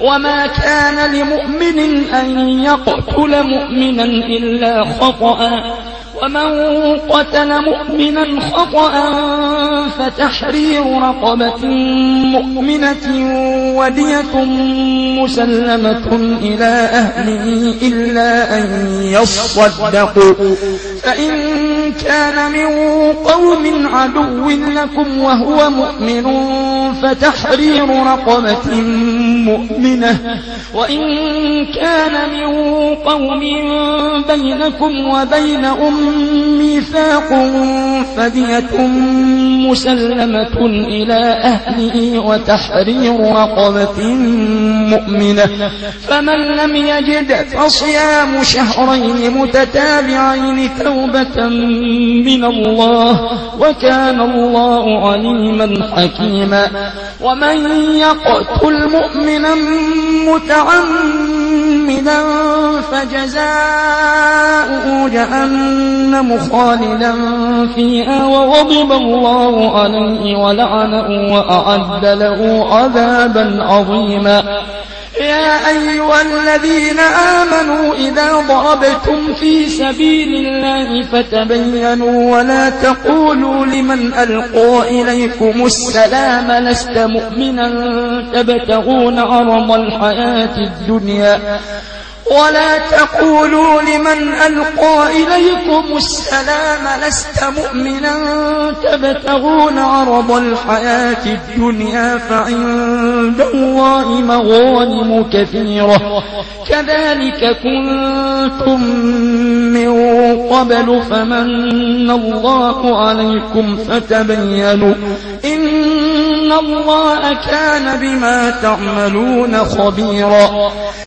وما كان لمؤمن أن يقتل مؤمنا إلا خطأ ومن قتل مؤمنا خطأ فتحرير رقبة مؤمنة ودية مسلمة إلى أهله إلا أن يصدقوا فإن كان من قوم عدو لكم وهو مؤمن فتحرير رقبة مؤمنة وإن كان من قوم بينكم وبينهم ميثاق فدية مسلمة إلى أهله وتحرير رقبة مؤمنة فمن لم يجد فصيام شهرين متتابعين توبة من الله وكان الله عليما حكيما ومن يقتل مؤمنا متعمدا فجزاؤه جهنم خالدا فيها وغضب الله عليه ولعنه وأعد له عذابا عظيما يا أيها الذين آمنوا إذا ضربتم في سبيل الله فتبينوا ولا تقولوا لمن ألقى إليكم السلام لست مؤمنا تبتغون عرض الحياة الدنيا ولا تقولوا لمن ألقى إليكم السلام لست مؤمنا تبتغون عرض الحياة الدنيا فعند الله مغانم كثيرة كذلك كنتم من قبل فمن الله عليكم فتبينوا إن الله كان بما تعملون خبيرا